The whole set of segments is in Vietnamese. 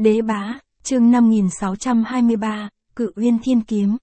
Đế bá, chương 5623, Cự Uyên Thiên Kiếm.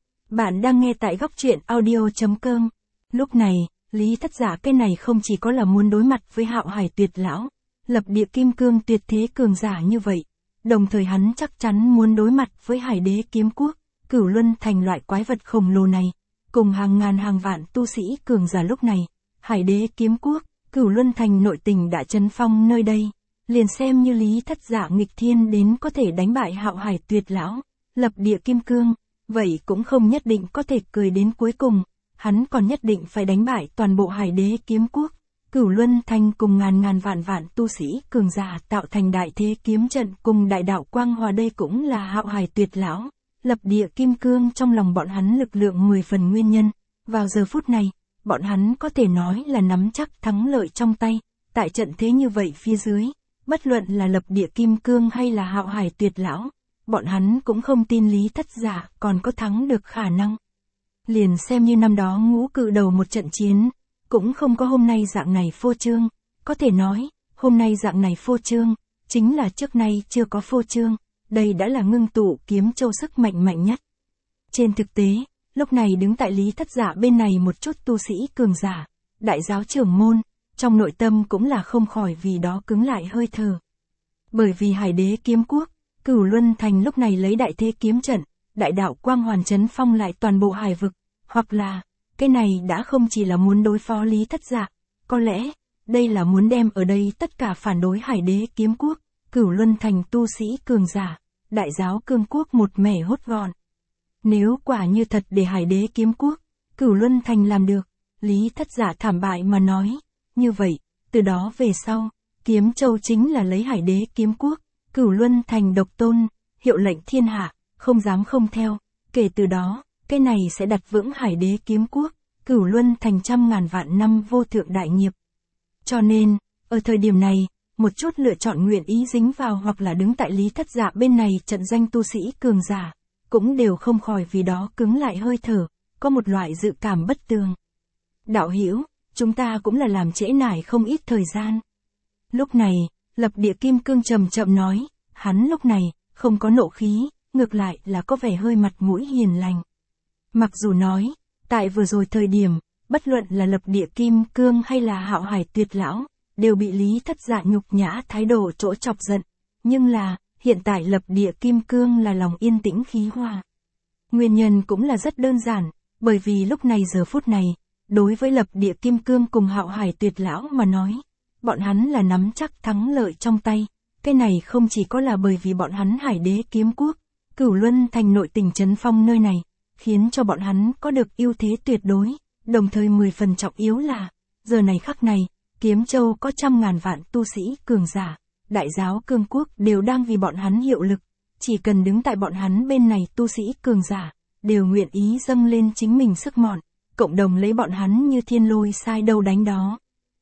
Bạn đang nghe tại góc truyện audio.com. Lúc này, Lý Thất Giả cái này không chỉ có là muốn đối mặt với Hạo Hải Tuyệt Lão, lập địa kim cương tuyệt thế cường giả như vậy, đồng thời hắn chắc chắn muốn đối mặt với Hải Đế Kiếm Quốc, Cửu Luân Thành loại quái vật khổng lồ này, cùng hàng ngàn hàng vạn tu sĩ cường giả lúc này. Hải Đế Kiếm Quốc, Cửu Luân Thành nội tình đã chấn phong nơi đây, liền xem như Lý Thất Giả nghịch thiên đến có thể đánh bại Hạo Hải Tuyệt Lão, lập địa kim cương, vậy cũng không nhất định có thể cười đến cuối cùng, hắn còn nhất định phải đánh bại toàn bộ Hải Đế Kiếm Quốc, Cửu Luân Thành cùng ngàn ngàn vạn vạn tu sĩ cường giả tạo thành đại thế kiếm trận cùng đại đạo quang hòa, đây cũng là Hạo Hải Tuyệt Lão, lập địa kim cương trong lòng bọn hắn lực lượng 10 phần nguyên nhân. Vào giờ phút này, bọn hắn có thể nói là nắm chắc thắng lợi trong tay, tại trận thế như vậy phía dưới, bất luận là lập địa kim cương hay là Hạo Hải Tuyệt Lão, bọn hắn cũng không tin Lý Thất Giả còn có thắng được khả năng. Liền xem như năm đó Ngũ Cự Đầu một trận chiến, cũng không có hôm nay dạng này phô trương, có thể nói, hôm nay dạng này phô trương, chính là trước nay chưa có phô trương, đây đã là ngưng tụ kiếm châu sức mạnh mạnh nhất. Trên thực tế, lúc này đứng tại Lý Thất Giả bên này một chút tu sĩ cường giả, đại giáo trưởng môn, trong nội tâm cũng là không khỏi vì đó cứng lại hơi thở. Bởi vì Hải Đế Kiếm Quốc, Cửu Luân Thành lúc này lấy đại thế kiếm trận, đại đạo quang hoàn chấn phong lại toàn bộ hải vực, hoặc là, cái này đã không chỉ là muốn đối phó Lý Thất Giả, có lẽ, đây là muốn đem ở đây tất cả phản đối Hải Đế Kiếm Quốc, Cửu Luân Thành tu sĩ cường giả, đại giáo cương quốc một mẻ hốt gọn. Nếu quả như thật để Hải Đế Kiếm Quốc, Cửu Luân Thành làm được, Lý Thất Giả thảm bại mà nói, như vậy, từ đó về sau, Kiếm Châu chính là lấy Hải Đế Kiếm Quốc, Cửu Luân Thành độc tôn, hiệu lệnh thiên hạ, không dám không theo, kể từ đó, cái này sẽ đặt vững Hải Đế Kiếm Quốc, Cửu Luân Thành trăm ngàn vạn năm vô thượng đại nghiệp. Cho nên, ở thời điểm này, một chút lựa chọn nguyện ý dính vào hoặc là đứng tại Lý Thất Giả bên này trận danh tu sĩ cường giả, cũng đều không khỏi vì đó cứng lại hơi thở, có một loại dự cảm bất tường. Đạo hữu, chúng ta cũng là làm trễ nải không ít thời gian. Lúc này, lập địa kim cương chậm chậm nói, hắn lúc này, không có nộ khí, ngược lại là có vẻ hơi mặt mũi hiền lành. Mặc dù nói, tại vừa rồi thời điểm, bất luận là lập địa kim cương hay là Hạo Hải Tuyệt Lão, đều bị Lý Thất Giả nhục nhã thái độ chỗ chọc giận, nhưng là, hiện tại lập địa kim cương là lòng yên tĩnh khí hòa. Nguyên nhân cũng là rất đơn giản, bởi vì lúc này giờ phút này, đối với lập địa kim cương cùng Hạo Hải Tuyệt Lão mà nói, bọn hắn là nắm chắc thắng lợi trong tay, cái này không chỉ có là bởi vì bọn hắn Hải Đế Kiếm Quốc, Cửu Luân Thành nội tình chấn phong nơi này, khiến cho bọn hắn có được ưu thế tuyệt đối, đồng thời 10 phần trọng yếu là, giờ này khắc này, Kiếm Châu có trăm ngàn vạn tu sĩ cường giả, đại giáo cương quốc đều đang vì bọn hắn hiệu lực, chỉ cần đứng tại bọn hắn bên này tu sĩ cường giả, đều nguyện ý dâng lên chính mình sức mọn, cộng đồng lấy bọn hắn như thiên lôi sai đâu đánh đó.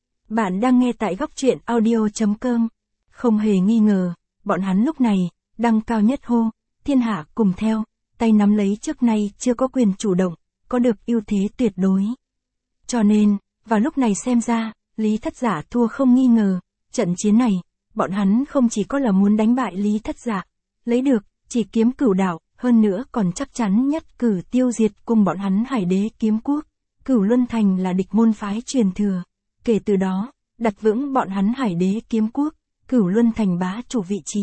Bạn đang nghe tại góc truyện audio.com. Không hề nghi ngờ, bọn hắn lúc này, đăng cao nhất hô, thiên hạ cùng theo, tay nắm lấy trước nay chưa có quyền chủ động, có được ưu thế tuyệt đối. Cho nên, vào lúc này xem ra, Lý Thất Giả thua không nghi ngờ, trận chiến này, bọn hắn không chỉ có là muốn đánh bại Lý Thất Giả, lấy được, chỉ kiếm cửu đạo, hơn nữa còn chắc chắn nhất cử tiêu diệt cùng bọn hắn Hải Đế Kiếm Quốc, Cửu Luân Thành là địch môn phái truyền thừa. Kể từ đó, đặt vững bọn hắn Hải Đế Kiếm Quốc, Cửu Luân Thành bá chủ vị trí.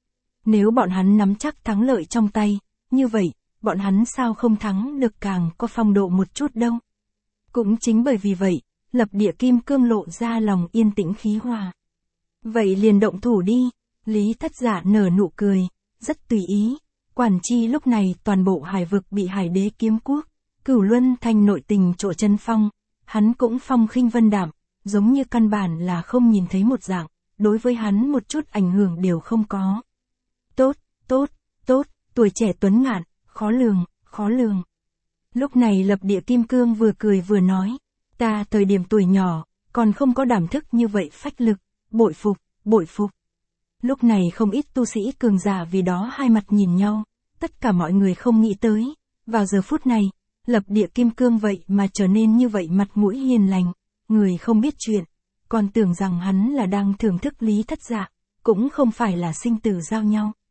Nếu bọn hắn nắm chắc thắng lợi trong tay, như vậy, bọn hắn sao không thắng được càng có phong độ một chút đâu. Cũng chính bởi vì vậy, lập địa kim cương lộ ra lòng yên tĩnh khí hòa. Vậy liền động thủ đi, Lý Thất Giả nở nụ cười, rất tùy ý. Quản chi lúc này toàn bộ hải vực bị Hải Đế Kiếm Quốc, Cửu Luân Thành nội tình chỗ chân phong, hắn cũng phong khinh vân đạm, giống như căn bản là không nhìn thấy một dạng, đối với hắn một chút ảnh hưởng đều không có. Tốt, tốt, tốt, tuổi trẻ tuấn ngạn, khó lường, khó lường. Lúc này lập địa kim cương vừa cười vừa nói, ta thời điểm tuổi nhỏ, còn không có đảm thức như vậy phách lực, bội phục, bội phục. Lúc này không ít tu sĩ cường giả vì đó hai mặt nhìn nhau, tất cả mọi người không nghĩ tới, vào giờ phút này, lập địa kim cương vậy mà trở nên như vậy mặt mũi hiền lành, người không biết chuyện, còn tưởng rằng hắn là đang thưởng thức Lý Thất Giả, cũng không phải là sinh tử giao nhau,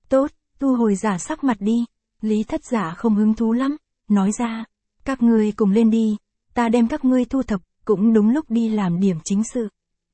Tốt, tu hồi giả sắc mặt đi. Lý Thất Giả không hứng thú lắm, nói ra, các ngươi cùng lên đi, ta đem các ngươi thu thập, cũng đúng lúc đi làm điểm chính sự.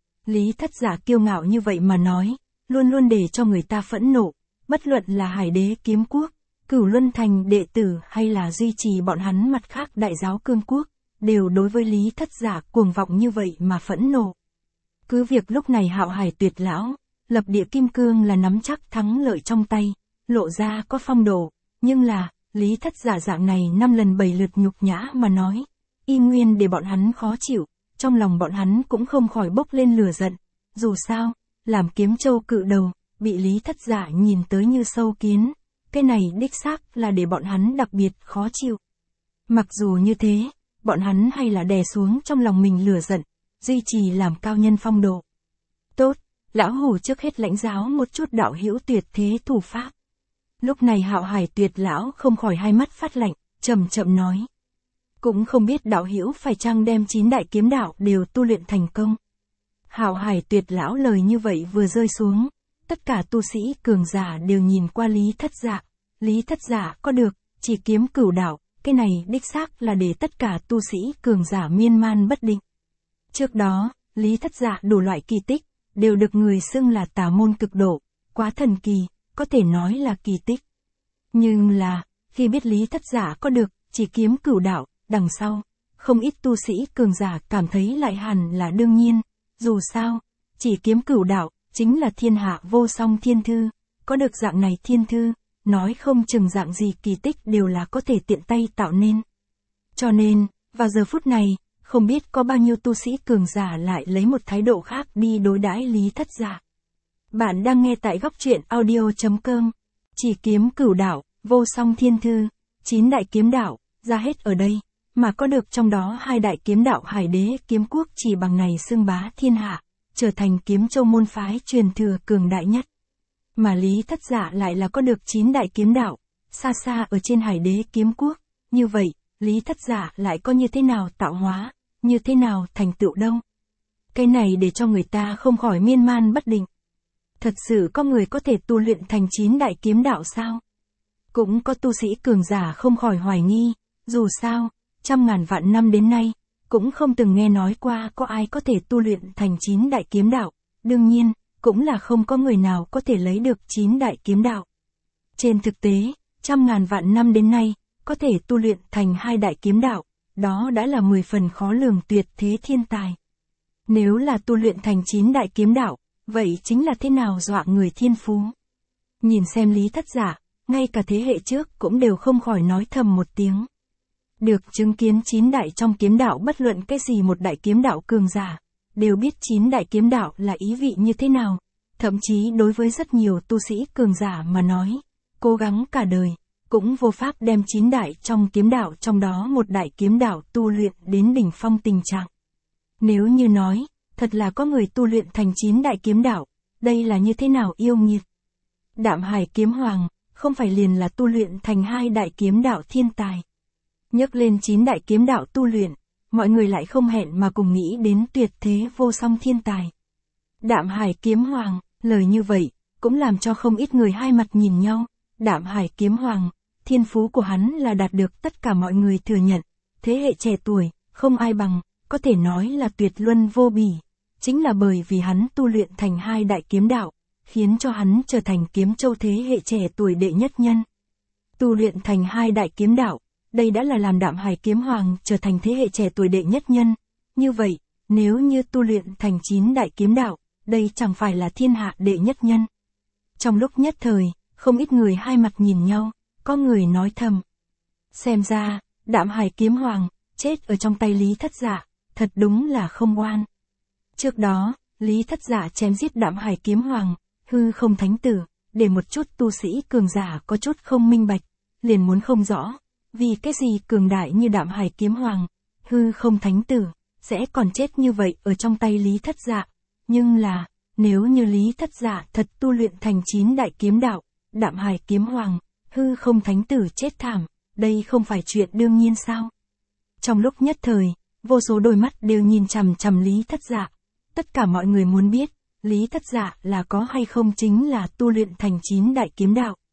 Lý Thất Giả kiêu ngạo như vậy mà nói, luôn luôn để cho người ta phẫn nộ, bất luận là Hải Đế Kiếm Quốc, Cửu Luân Thành đệ tử hay là duy trì bọn hắn mặt khác Đại Giáo Cương Quốc, đều đối với Lý Thất Giả cuồng vọng như vậy mà phẫn nộ. Cứ việc lúc này Hạo Hải Tuyệt Lão, lập địa kim cương là nắm chắc thắng lợi trong tay, lộ ra có phong độ, nhưng là, Lý Thất Giả dạng này 5 lần 7 lượt nhục nhã mà nói, y nguyên để bọn hắn khó chịu, trong lòng bọn hắn cũng không khỏi bốc lên lửa giận, dù sao, làm Kiếm Châu cự đầu, bị Lý Thất Giả nhìn tới như sâu kiến, cái này đích xác là để bọn hắn đặc biệt khó chịu. Mặc dù như thế, bọn hắn hay là đè xuống trong lòng mình lửa giận, duy trì làm cao nhân phong độ. Tốt, lão hủ trước hết lãnh giáo một chút đạo hữu tuyệt thế thủ pháp. Lúc này Hạo Hải Tuyệt Lão không khỏi hai mắt phát lạnh, chậm chậm nói. Cũng không biết đạo hữu phải chăng đem 9 đại kiếm đạo đều tu luyện thành công. Hạo Hải Tuyệt Lão lời như vậy vừa rơi xuống, tất cả tu sĩ cường giả đều nhìn qua Lý Thất Giả. Lý Thất Giả có được, chỉ kiếm cửu đạo, cái này đích xác là để tất cả tu sĩ cường giả miên man bất định. Trước đó, Lý Thất Giả đủ loại kỳ tích, đều được người xưng là tà môn cực độ, quá thần kỳ, có thể nói là kỳ tích. Nhưng là, khi biết Lý Thất Giả có được, chỉ kiếm cửu đạo, đằng sau, không ít tu sĩ cường giả cảm thấy lại hẳn là đương nhiên, dù sao, chỉ kiếm cửu đạo, chính là thiên hạ vô song thiên thư, có được dạng này thiên thư, nói không chừng dạng gì kỳ tích đều là có thể tiện tay tạo nên. Cho nên, vào giờ phút này, không biết có bao nhiêu tu sĩ cường giả lại lấy một thái độ khác đi đối đãi Lý Thất Giả. Bạn đang nghe tại góc truyện audio.com. Chỉ kiếm cửu đạo, vô song thiên thư, 9 đại kiếm đạo, ra hết ở đây, mà có được trong đó 2 đại kiếm đạo Hải Đế Kiếm Quốc chỉ bằng này xưng bá thiên hạ, trở thành Kiếm Châu môn phái truyền thừa cường đại nhất. Mà Lý Thất Giả lại là có được 9 đại kiếm đạo, xa xa ở trên Hải Đế Kiếm Quốc, như vậy, Lý Thất Giả lại có như thế nào tạo hóa, như thế nào thành tựu đâu. Cái này để cho người ta không khỏi miên man bất định. Thật sự có người có thể tu luyện thành 9 đại kiếm đạo sao? Cũng có tu sĩ cường giả không khỏi hoài nghi, dù sao, trăm ngàn vạn năm đến nay, cũng không từng nghe nói qua có ai có thể tu luyện thành 9 đại kiếm đạo, đương nhiên, cũng là không có người nào có thể lấy được 9 đại kiếm đạo. Trên thực tế, trăm ngàn vạn năm đến nay, có thể tu luyện thành 2 đại kiếm đạo, đó đã là 10 phần khó lường tuyệt thế thiên tài. Nếu là tu luyện thành 9 đại kiếm đạo, vậy chính là thế nào dọa người thiên phú. Nhìn xem Lý Thất Giả, ngay cả thế hệ trước cũng đều không khỏi nói thầm một tiếng. Được chứng kiến 9 đại trong kiếm đạo bất luận cái gì một đại kiếm đạo cường giả, đều biết 9 đại kiếm đạo là ý vị như thế nào, thậm chí đối với rất nhiều tu sĩ cường giả mà nói, cố gắng cả đời, cũng vô pháp đem 9 đại trong kiếm đạo trong đó một đại kiếm đạo tu luyện đến đỉnh phong tình trạng. Nếu như nói, thật là có người tu luyện thành 9 đại kiếm đạo, đây là như thế nào yêu nghiệt. Đạm Hải Kiếm Hoàng, không phải liền là tu luyện thành 2 đại kiếm đạo thiên tài. Nhắc lên 9 đại kiếm đạo tu luyện, mọi người lại không hẹn mà cùng nghĩ đến tuyệt thế vô song thiên tài. Đạm Hải Kiếm Hoàng, lời như vậy, cũng làm cho không ít người hai mặt nhìn nhau. Đạm Hải Kiếm Hoàng, thiên phú của hắn là đạt được tất cả mọi người thừa nhận, thế hệ trẻ tuổi, không ai bằng, có thể nói là tuyệt luân vô bỉ. Chính là bởi vì hắn tu luyện thành 2 đại kiếm đạo, khiến cho hắn trở thành Kiếm Châu thế hệ trẻ tuổi đệ nhất nhân. Tu luyện thành 2 đại kiếm đạo, đây đã là làm Đạm Hải Kiếm Hoàng trở thành thế hệ trẻ tuổi đệ nhất nhân. Như vậy, nếu như tu luyện thành 9 đại kiếm đạo, đây chẳng phải là thiên hạ đệ nhất nhân. Trong lúc nhất thời, không ít người hai mặt nhìn nhau, có người nói thầm. Xem ra, Đạm Hải Kiếm Hoàng, chết ở trong tay Lý Thất Giả, thật đúng là không oan. Trước đó, Lý Thất Giả chém giết Đạm Hải Kiếm Hoàng, hư không thánh tử, để một chút tu sĩ cường giả có chút không minh bạch, liền muốn không rõ, vì cái gì cường đại như Đạm Hải Kiếm Hoàng, hư không thánh tử, sẽ còn chết như vậy ở trong tay Lý Thất Giả. Nhưng là, nếu như Lý Thất Giả thật tu luyện thành 9 đại kiếm đạo, Đạm Hải Kiếm Hoàng, hư không thánh tử chết thảm, đây không phải chuyện đương nhiên sao? Trong lúc nhất thời, vô số đôi mắt đều nhìn chằm chằm Lý Thất Giả. Tất cả mọi người muốn biết, Lý Thất Giả là có hay không chính là tu luyện thành 9 đại kiếm đạo.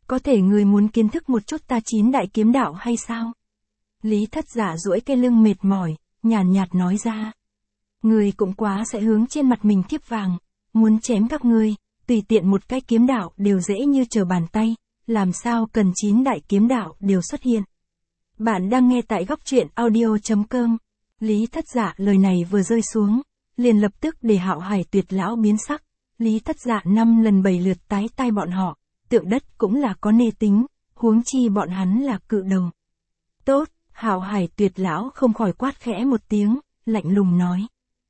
Có thể người muốn kiến thức một chút ta 9 đại kiếm đạo hay sao? Lý Thất Giả duỗi cái lưng mệt mỏi, nhàn nhạt nói ra. Người cũng quá sẽ hướng trên mặt mình thiếp vàng, muốn chém các ngươi, tùy tiện một cái kiếm đạo đều dễ như trở bàn tay, làm sao cần 9 đại kiếm đạo đều xuất hiện. Bạn đang nghe tại góc truyện audio.com. Lý Thất Giả lời này vừa rơi xuống, liền lập tức để Hạo Hải Tuyệt lão biến sắc. Lý Thất Giả 5 lần 7 lượt tái tai bọn họ, tượng đất cũng là có nê tính, huống chi bọn hắn là cự đầu. Tốt, Hạo Hải Tuyệt lão không khỏi quát khẽ một tiếng, lạnh lùng nói.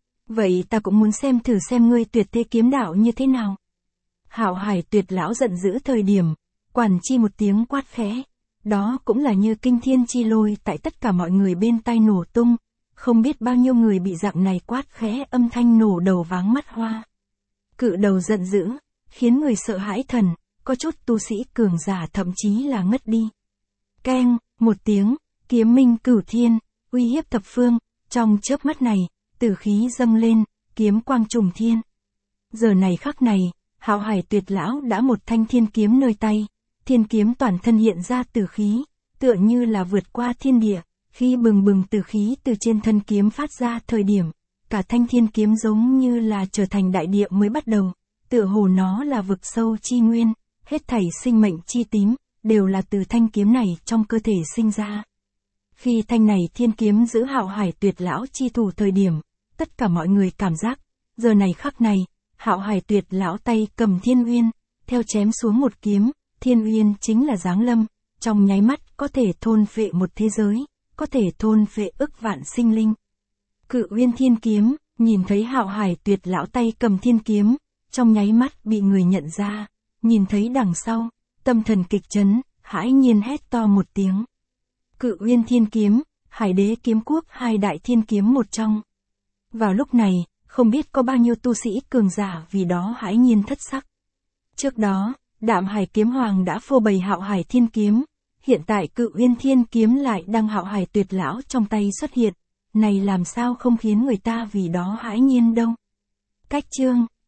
Vậy ta cũng muốn xem thử xem ngươi tuyệt thế kiếm đạo như thế nào. Hạo Hải Tuyệt lão giận dữ thời điểm, quản chi một tiếng quát khẽ, đó cũng là như kinh thiên chi lôi tại tất cả mọi người bên tai nổ tung, không biết bao nhiêu người bị dạng này quát khẽ âm thanh nổ đầu váng mắt hoa. Cự đầu giận dữ, khiến người sợ hãi thần, có chút tu sĩ cường giả thậm chí là ngất đi. Keng, một tiếng, kiếm minh cửu thiên, uy hiếp thập phương, trong chớp mắt này, tử khí dâng lên, kiếm quang trùng thiên. Giờ này khắc này, Hạo Hải Tuyệt lão đã một thanh thiên kiếm nơi tay, thiên kiếm toàn thân hiện ra tử khí, tựa như là vượt qua thiên địa, khi bừng bừng tử khí từ trên thân kiếm phát ra thời điểm, cả thanh thiên kiếm giống như là trở thành đại địa mới bắt đầu, tựa hồ nó là vực sâu chi nguyên, hết thảy sinh mệnh chi tím, đều là từ thanh kiếm này trong cơ thể sinh ra. Khi thanh này thiên kiếm giữ Hạo Hải Tuyệt lão chi thủ thời điểm, tất cả mọi người cảm giác, giờ này khắc này, Hạo Hải Tuyệt lão tay cầm thiên uyên, theo chém xuống một kiếm, thiên uyên chính là giáng lâm, trong nháy mắt có thể thôn phệ một thế giới, có thể thôn phệ ức vạn sinh linh. Cự Uyên Thiên Kiếm, nhìn thấy Hạo Hải Tuyệt lão tay cầm thiên kiếm, trong nháy mắt bị người nhận ra, nhìn thấy đằng sau, tâm thần kịch chấn, hãi nhiên hét to một tiếng. Cự Uyên Thiên Kiếm, Hải Đế Kiếm Quốc hai đại thiên kiếm một trong. Vào lúc này, không biết có bao nhiêu tu sĩ cường giả vì đó hãi nhiên thất sắc. Trước đó, Đạm Hải Kiếm Hoàng đã phô bày Hạo Hải Thiên Kiếm, hiện tại Cự Uyên Thiên Kiếm lại đang Hạo Hải Tuyệt lão trong tay xuất hiện, này làm sao không khiến người ta vì đó hãi nhiên đâu. Cách chương